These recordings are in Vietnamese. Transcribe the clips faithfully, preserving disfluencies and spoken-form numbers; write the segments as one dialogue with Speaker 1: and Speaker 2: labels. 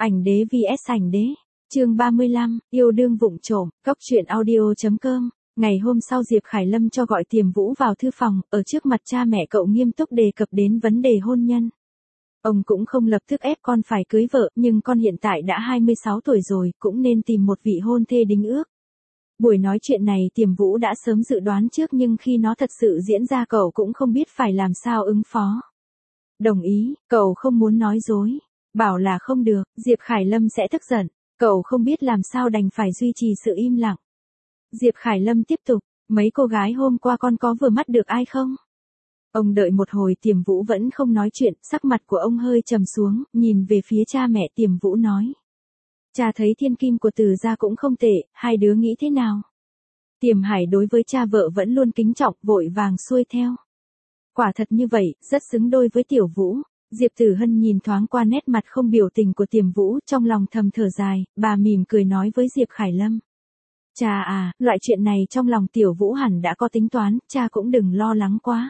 Speaker 1: Ảnh đế vs ảnh đế. Chương ba mươi lăm, yêu đương vụng trộm, cốc truyện audio chấm com. Ngày hôm sau Diệp Khải Lâm cho gọi Tiềm Vũ vào thư phòng, ở trước mặt cha mẹ cậu nghiêm túc đề cập đến vấn đề hôn nhân. Ông cũng không lập tức ép con phải cưới vợ, nhưng con hiện tại đã hai mươi sáu tuổi rồi, cũng nên tìm một vị hôn thê đính ước. Buổi nói chuyện này Tiềm Vũ đã sớm dự đoán trước, nhưng khi nó thật sự diễn ra cậu cũng không biết phải làm sao ứng phó. Đồng ý, cậu không muốn nói dối. Bảo là không được, Diệp Khải Lâm sẽ tức giận. Cậu không biết làm sao đành phải duy trì sự im lặng. Diệp Khải Lâm tiếp tục, mấy cô gái hôm qua con có vừa mắt được ai không? Ông đợi một hồi Tiềm Vũ vẫn không nói chuyện, sắc mặt của ông hơi trầm xuống, nhìn về phía cha mẹ. Tiềm Vũ nói. Cha thấy thiên kim của Từ gia cũng không tệ, hai đứa nghĩ thế nào? Tiềm Hải đối với cha vợ vẫn luôn kính trọng, vội vàng xuôi theo. Quả thật như vậy, rất xứng đôi với Tiểu Vũ. Diệp Tử Hân nhìn thoáng qua nét mặt không biểu tình của Tiềm Vũ, trong lòng thầm thở dài, bà mỉm cười nói với Diệp Khải Lâm. Cha à, loại chuyện này trong lòng Tiểu Vũ hẳn đã có tính toán, cha cũng đừng lo lắng quá.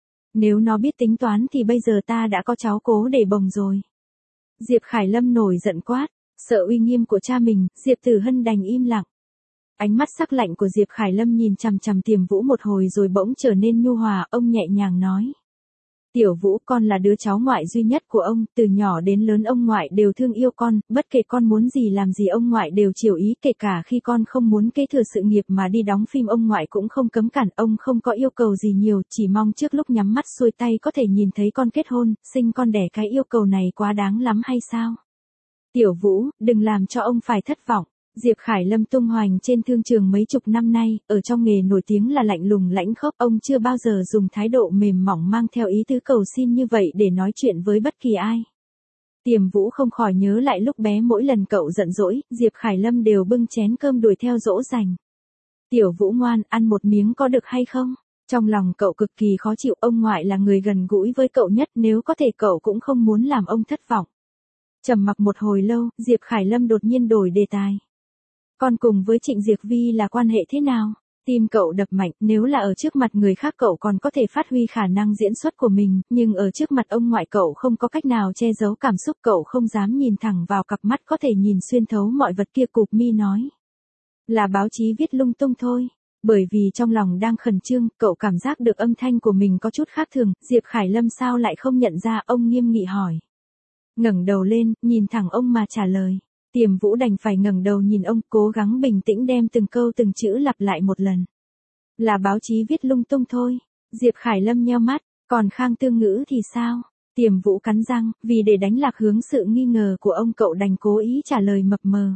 Speaker 1: Nếu nó biết tính toán thì bây giờ ta đã có cháu cố để bồng rồi. Diệp Khải Lâm nổi giận quát, sợ uy nghiêm của cha mình, Diệp Tử Hân đành im lặng. Ánh mắt sắc lạnh của Diệp Khải Lâm nhìn chằm chằm Tiềm Vũ một hồi rồi bỗng trở nên nhu hòa, ông nhẹ nhàng nói. Tiểu Vũ, con là đứa cháu ngoại duy nhất của ông, từ nhỏ đến lớn ông ngoại đều thương yêu con, bất kể con muốn gì làm gì ông ngoại đều chiều ý, kể cả khi con không muốn kế thừa sự nghiệp mà đi đóng phim ông ngoại cũng không cấm cản, ông không có yêu cầu gì nhiều, chỉ mong trước lúc nhắm mắt xuôi tay có thể nhìn thấy con kết hôn, sinh con đẻ, cái yêu cầu này quá đáng lắm hay sao? Tiểu Vũ, đừng làm cho ông phải thất vọng. Diệp Khải Lâm tung hoành trên thương trường mấy chục năm nay, ở trong nghề nổi tiếng là lạnh lùng lãnh khốc, ông chưa bao giờ dùng thái độ mềm mỏng mang theo ý tứ cầu xin như vậy để nói chuyện với bất kỳ ai. Tiềm Vũ không khỏi nhớ lại lúc bé mỗi lần cậu giận dỗi, Diệp Khải Lâm đều bưng chén cơm đuổi theo dỗ dành. Tiểu Vũ ngoan, ăn một miếng có được hay không? Trong lòng cậu cực kỳ khó chịu, ông ngoại là người gần gũi với cậu nhất, nếu có thể cậu cũng không muốn làm ông thất vọng. Trầm mặc một hồi lâu, Diệp Khải Lâm đột nhiên đổi đề tài. Con cùng với Trịnh Diệc Vi là quan hệ thế nào? Tim cậu đập mạnh, nếu là ở trước mặt người khác cậu còn có thể phát huy khả năng diễn xuất của mình, nhưng ở trước mặt ông ngoại cậu không có cách nào che giấu cảm xúc, cậu không dám nhìn thẳng vào cặp mắt có thể nhìn xuyên thấu mọi vật kia. Cụp mi nói. Là báo chí viết lung tung thôi. Bởi vì trong lòng đang khẩn trương, cậu cảm giác được âm thanh của mình có chút khác thường, Diệp Khải Lâm sao lại không nhận ra, ông nghiêm nghị hỏi. Ngẩng đầu lên, nhìn thẳng ông mà trả lời. Tiềm Vũ đành phải ngẩng đầu nhìn ông, cố gắng bình tĩnh đem từng câu từng chữ lặp lại một lần. Là báo chí viết lung tung thôi. Diệp Khải Lâm nheo mắt, còn Khang Tương Ngữ thì sao? Tiềm Vũ cắn răng, vì để đánh lạc hướng sự nghi ngờ của ông cậu đành cố ý trả lời mập mờ.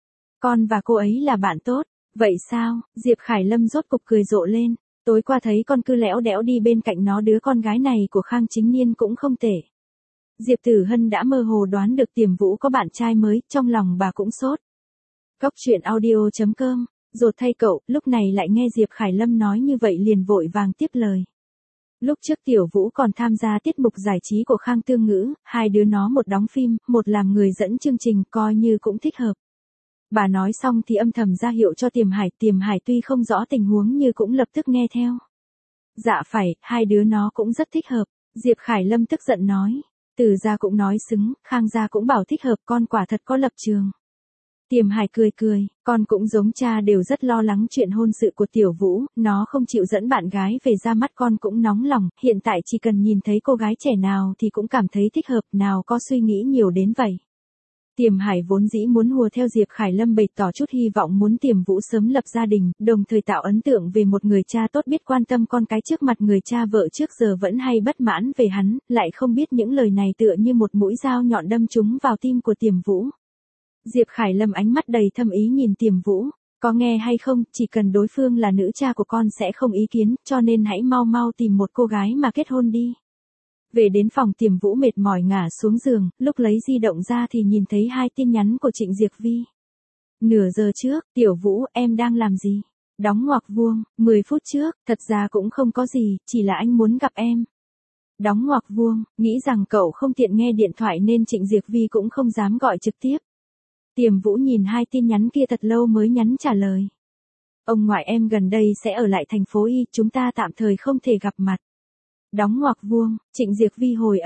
Speaker 1: Con và cô ấy là bạn tốt. Vậy sao? Diệp Khải Lâm rốt cục cười rộ lên. Tối qua thấy con cứ lẽo đẽo đi bên cạnh nó, đứa con gái này của Khang Chính Niên cũng không tệ. Diệp Tử Hân đã mơ hồ đoán được Tiềm Vũ có bạn trai mới, trong lòng bà cũng sốt. Cốc truyện audio chấm com, rột thay cậu, lúc này lại nghe Diệp Khải Lâm nói như vậy liền vội vàng tiếp lời. Lúc trước Tiểu Vũ còn tham gia tiết mục giải trí của Khang Tương Ngữ, hai đứa nó một đóng phim, một làm người dẫn chương trình, coi như cũng thích hợp. Bà nói xong thì âm thầm ra hiệu cho Tiềm Hải, Tiềm Hải tuy không rõ tình huống nhưng cũng lập tức nghe theo. Dạ phải, hai đứa nó cũng rất thích hợp, Diệp Khải Lâm tức giận nói. Từ gia cũng nói xứng, Khang gia cũng bảo thích hợp, con quả thật có lập trường. Tiềm Hải cười cười, con cũng giống cha đều rất lo lắng chuyện hôn sự của Tiểu Vũ, nó không chịu dẫn bạn gái về, ra mắt con cũng nóng lòng, hiện tại chỉ cần nhìn thấy cô gái trẻ nào thì cũng cảm thấy thích hợp, nào có suy nghĩ nhiều đến vậy. Tiềm Hải vốn dĩ muốn hùa theo Diệp Khải Lâm, bày tỏ chút hy vọng muốn Tiềm Vũ sớm lập gia đình, đồng thời tạo ấn tượng về một người cha tốt biết quan tâm con cái trước mặt người cha vợ trước giờ vẫn hay bất mãn về hắn, lại không biết những lời này tựa như một mũi dao nhọn đâm trúng vào tim của Tiềm Vũ. Diệp Khải Lâm ánh mắt đầy thâm ý nhìn Tiềm Vũ, có nghe hay không, chỉ cần đối phương là nữ cha của con sẽ không ý kiến, cho nên hãy mau mau tìm một cô gái mà kết hôn đi. Về đến phòng Tiềm Vũ mệt mỏi ngả xuống giường, lúc lấy di động ra thì nhìn thấy hai tin nhắn của Trịnh Diệc Vi. Nửa giờ trước, Tiểu Vũ, em đang làm gì? Đóng ngoặc vuông, mười phút trước, thật ra cũng không có gì, chỉ là anh muốn gặp em. Đóng ngoặc vuông, nghĩ rằng cậu không tiện nghe điện thoại nên Trịnh Diệc Vi cũng không dám gọi trực tiếp. Tiềm Vũ nhìn hai tin nhắn kia thật lâu mới nhắn trả lời. Ông ngoại em gần đây sẽ ở lại thành phố Y, chúng ta tạm thời không thể gặp mặt. Đóng ngoặc vuông, Trịnh Diệc Vi hồi âm,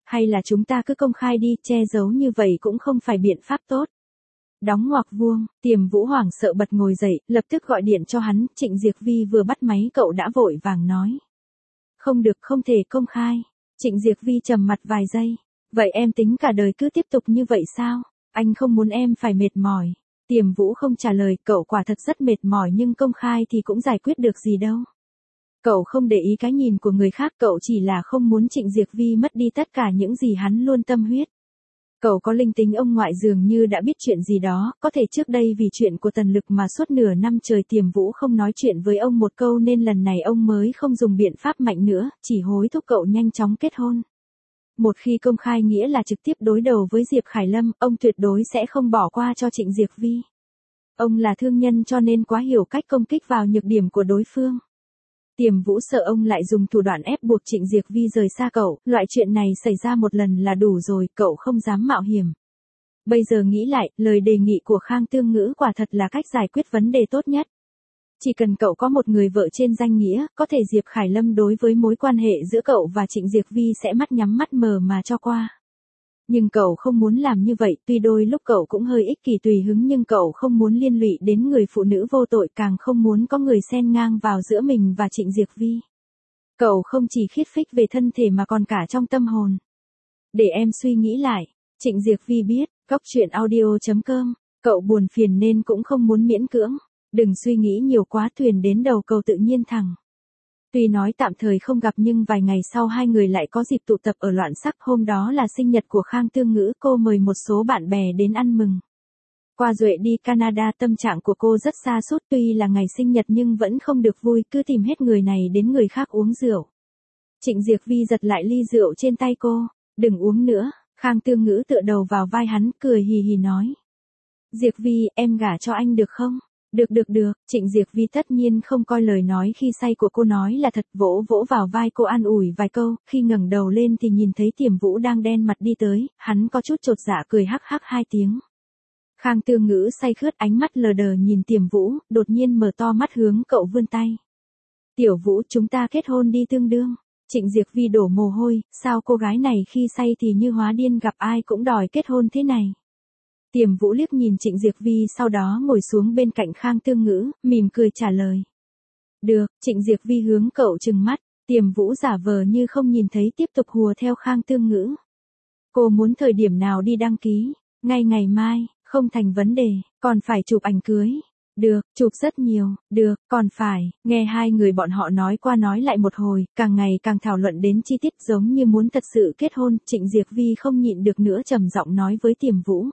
Speaker 1: Hay là chúng ta cứ công khai đi, che giấu như vậy cũng không phải biện pháp tốt. Đóng ngoặc vuông, Tiềm Vũ hoảng sợ bật ngồi dậy, lập tức gọi điện cho hắn, Trịnh Diệc Vi vừa bắt máy cậu đã vội vàng nói. Không được, không thể công khai. Trịnh Diệc Vi trầm mặt vài giây. Vậy em tính cả đời cứ tiếp tục như vậy sao? Anh không muốn em phải mệt mỏi. Tiềm Vũ không trả lời, cậu quả thật rất mệt mỏi nhưng công khai thì cũng giải quyết được gì đâu. Cậu không để ý cái nhìn của người khác, cậu chỉ là không muốn Trịnh Diệc Vi mất đi tất cả những gì hắn luôn tâm huyết. Cậu có linh tính ông ngoại dường như đã biết chuyện gì đó, có thể trước đây vì chuyện của Tần Lực mà suốt nửa năm trời Tiềm Vũ không nói chuyện với ông một câu nên lần này ông mới không dùng biện pháp mạnh nữa, chỉ hối thúc cậu nhanh chóng kết hôn. Một khi công khai nghĩa là trực tiếp đối đầu với Diệp Khải Lâm, ông tuyệt đối sẽ không bỏ qua cho Trịnh Diệc Vi. Ông là thương nhân cho nên quá hiểu cách công kích vào nhược điểm của đối phương. Tiềm Vũ sợ ông lại dùng thủ đoạn ép buộc Trịnh Diệc Vi rời xa cậu, loại chuyện này xảy ra một lần là đủ rồi, cậu không dám mạo hiểm. Bây giờ nghĩ lại, lời đề nghị của Khang Tương Ngữ quả thật là cách giải quyết vấn đề tốt nhất. Chỉ cần cậu có một người vợ trên danh nghĩa, có thể Diệp Khải Lâm đối với mối quan hệ giữa cậu và Trịnh Diệc Vi sẽ mắt nhắm mắt mờ mà cho qua. Nhưng cậu không muốn làm như vậy, tuy đôi lúc cậu cũng hơi ích kỷ tùy hứng nhưng cậu không muốn liên lụy đến người phụ nữ vô tội, càng không muốn có người xen ngang vào giữa mình và Trịnh Diệc Vi. Cậu không chỉ khiết phích về thân thể mà còn cả trong tâm hồn. Để em suy nghĩ lại, Trịnh Diệc Vi biết, cóc truyện audio chấm com, cậu buồn phiền nên cũng không muốn miễn cưỡng. Đừng suy nghĩ nhiều quá, thuyền đến đầu cầu tự nhiên thẳng. Tuy nói tạm thời không gặp nhưng vài ngày sau hai người lại có dịp tụ tập ở Loạn Sắc, hôm đó là sinh nhật của Khang Tương Ngữ, cô mời một số bạn bè đến ăn mừng. Qua Duệ đi Canada tâm trạng của cô rất sa sút, tuy là ngày sinh nhật nhưng vẫn không được vui, cứ tìm hết người này đến người khác uống rượu. Trịnh Diệc Vi giật lại ly rượu trên tay cô, đừng uống nữa, Khang Tương Ngữ tựa đầu vào vai hắn, cười hì hì nói. Diệc Vi, em gả cho anh được không? Được được được, Trịnh Diệc Vi tất nhiên không coi lời nói khi say của cô nói là thật, vỗ vỗ vào vai cô an ủi vài câu, khi ngẩng đầu lên thì nhìn thấy Tiềm Vũ đang đen mặt đi tới, hắn có chút chột dạ cười hắc hắc hai tiếng. Khang Tương Ngữ say khướt ánh mắt lờ đờ nhìn Tiềm Vũ, đột nhiên mở to mắt hướng cậu vươn tay. Tiểu Vũ, chúng ta kết hôn đi tương đương. Trịnh Diệc Vi đổ mồ hôi, sao cô gái này khi say thì như hóa điên, gặp ai cũng đòi kết hôn thế này. Tiềm Vũ liếc nhìn Trịnh Diệc Vi sau đó ngồi xuống bên cạnh Khang Tương Ngữ, mỉm cười trả lời. Được, Trịnh Diệc Vi hướng cậu trừng mắt, Tiềm Vũ giả vờ như không nhìn thấy tiếp tục hùa theo Khang Tương Ngữ. Cô muốn thời điểm nào đi đăng ký? Ngay ngày mai, không thành vấn đề, còn phải chụp ảnh cưới. Được, chụp rất nhiều, được, còn phải, nghe hai người bọn họ nói qua nói lại một hồi, càng ngày càng thảo luận đến chi tiết giống như muốn thật sự kết hôn, Trịnh Diệc Vi không nhịn được nữa trầm giọng nói với Tiềm Vũ.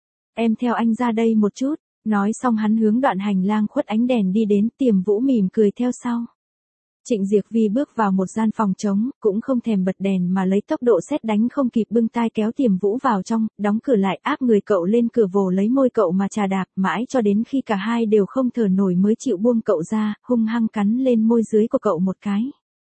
Speaker 1: Em theo anh ra đây một chút, nói xong hắn hướng đoạn hành lang khuất ánh đèn đi đến, Tiềm Vũ mỉm cười theo sau. Trịnh Diệc Vi bước vào một gian phòng trống, cũng không thèm bật đèn mà lấy tốc độ sét đánh không kịp bưng tai kéo Tiềm Vũ vào trong, đóng cửa lại áp người cậu lên cửa vồ lấy môi cậu mà trà đạp, mãi cho đến khi cả hai đều không thở nổi mới chịu buông cậu ra, hung hăng cắn lên môi dưới của cậu một cái.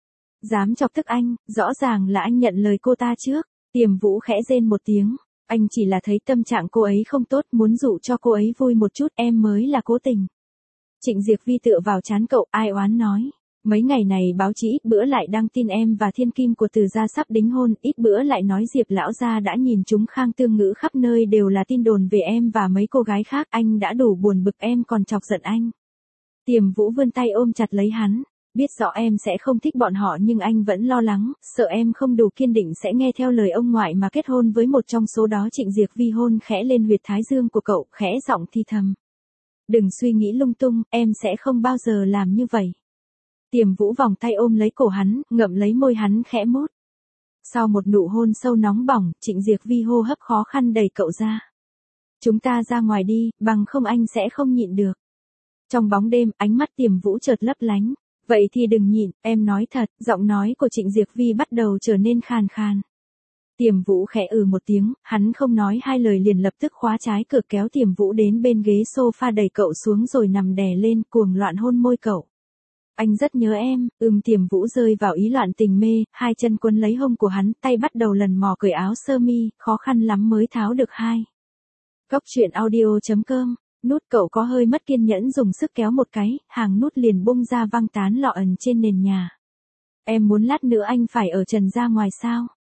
Speaker 1: Dám chọc tức anh, rõ ràng là anh nhận lời cô ta trước. Tiềm Vũ khẽ rên một tiếng. Anh chỉ là thấy tâm trạng cô ấy không tốt, muốn dụ cho cô ấy vui một chút, em mới là cố tình. Trịnh Diệc Vi tựa vào trán cậu, ai oán nói. Mấy ngày này báo chí ít bữa lại đăng tin em và thiên kim của Từ gia sắp đính hôn, ít bữa lại nói Diệp lão gia đã nhìn chúng Khang Tương Ngữ, khắp nơi đều là tin đồn về em và mấy cô gái khác, anh đã đủ buồn bực, em còn chọc giận anh. Tiềm Vũ vươn tay ôm chặt lấy hắn. Biết rõ em sẽ không thích bọn họ nhưng anh vẫn lo lắng, sợ em không đủ kiên định sẽ nghe theo lời ông ngoại mà kết hôn với một trong số đó. Trịnh Diệc Vi hôn khẽ lên huyệt thái dương của cậu, khẽ giọng thi thầm. Đừng suy nghĩ lung tung, em sẽ không bao giờ làm như vậy. Tiềm Vũ vòng tay ôm lấy cổ hắn, ngậm lấy môi hắn khẽ mút. Sau một nụ hôn sâu nóng bỏng, Trịnh Diệc Vi hô hấp khó khăn đẩy cậu ra. Chúng ta ra ngoài đi, bằng không anh sẽ không nhịn được. Trong bóng đêm, ánh mắt Tiềm Vũ chợt lấp lánh. Vậy thì đừng nhịn, em nói thật, giọng nói của Trịnh Diệc Vi bắt đầu trở nên khàn khàn. Tiềm Vũ khẽ ừ một tiếng, hắn không nói hai lời liền lập tức khóa trái cửa kéo Tiềm Vũ đến bên ghế sofa đẩy cậu xuống rồi nằm đè lên cuồng loạn hôn môi cậu. Anh rất nhớ em, ừm Tiềm Vũ rơi vào ý loạn tình mê, hai chân quấn lấy hông của hắn, tay bắt đầu lần mò cởi áo sơ mi, khó khăn lắm mới tháo được hai. Cóc truyện audio chấm com. Nút cậu có hơi mất kiên nhẫn dùng sức kéo một cái, hàng nút liền bung ra văng tán lọ ẩn trên nền nhà. Em muốn lát nữa anh phải ở trần ra ngoài sao?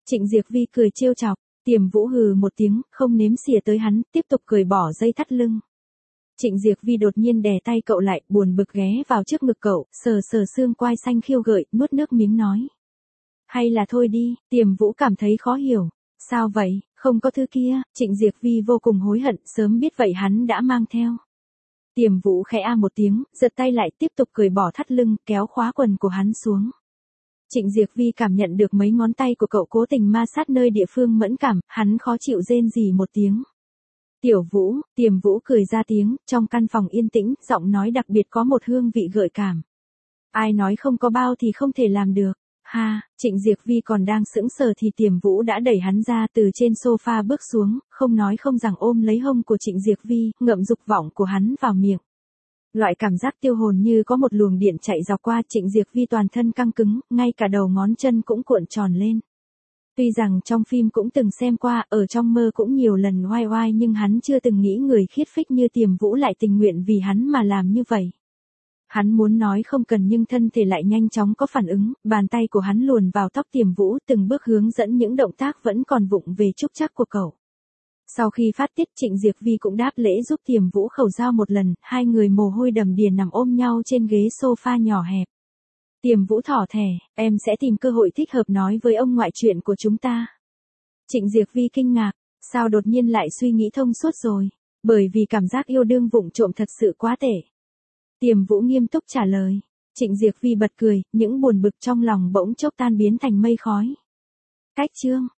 Speaker 1: Trịnh Diệc Vi cười trêu chọc, Tiềm Vũ hừ một tiếng, không nếm xỉa tới hắn, tiếp tục cười bỏ dây thắt lưng. Trịnh Diệc Vi đột nhiên đè tay cậu lại, buồn bực ghé vào trước ngực cậu, sờ sờ xương quai xanh khiêu gợi, nuốt nước miếng nói. Hay là thôi đi, Tiềm Vũ cảm thấy khó hiểu. Sao vậy, không có thứ kia, Trịnh Diệc Vi vô cùng hối hận, sớm biết vậy hắn đã mang theo. Tiềm Vũ khẽ a một tiếng, giật tay lại, tiếp tục cười bỏ thắt lưng, kéo khóa quần của hắn xuống. Trịnh Diệc Vi cảm nhận được mấy ngón tay của cậu cố tình ma sát nơi địa phương mẫn cảm, hắn khó chịu rên rỉ một tiếng. Tiểu Vũ, Tiềm Vũ cười ra tiếng, trong căn phòng yên tĩnh, giọng nói đặc biệt có một hương vị gợi cảm. Ai nói không có bao thì không thể làm được. Ha, Trịnh Diệc Vi còn đang sững sờ thì Tiềm Vũ đã đẩy hắn ra từ trên sofa bước xuống, không nói không rằng ôm lấy hông của Trịnh Diệc Vi, ngậm dục vọng của hắn vào miệng. Loại cảm giác tiêu hồn như có một luồng điện chạy dọc qua, Trịnh Diệc Vi toàn thân căng cứng, ngay cả đầu ngón chân cũng cuộn tròn lên. Tuy rằng trong phim cũng từng xem qua, ở trong mơ cũng nhiều lần oai oai nhưng hắn chưa từng nghĩ người khiết phích như Tiềm Vũ lại tình nguyện vì hắn mà làm như vậy. Hắn muốn nói không cần nhưng thân thể lại nhanh chóng có phản ứng, bàn tay của hắn luồn vào tóc Tiềm Vũ, từng bước hướng dẫn những động tác vẫn còn vụng về trúc trắc của cậu. Sau khi phát tiết, Trịnh Diệc Vi cũng đáp lễ giúp Tiềm Vũ khẩu giao một lần, hai người mồ hôi đầm đìa nằm ôm nhau trên ghế sofa nhỏ hẹp. Tiềm Vũ thỏ thẻ, em sẽ tìm cơ hội thích hợp nói với ông ngoại chuyện của chúng ta. Trịnh Diệc Vi kinh ngạc, sao đột nhiên lại suy nghĩ thông suốt rồi, bởi vì cảm giác yêu đương vụng trộm thật sự quá tệ. Tiềm Vũ nghiêm túc trả lời. Trịnh Diệc Vi bật cười, những buồn bực trong lòng bỗng chốc tan biến thành mây khói. Cách chương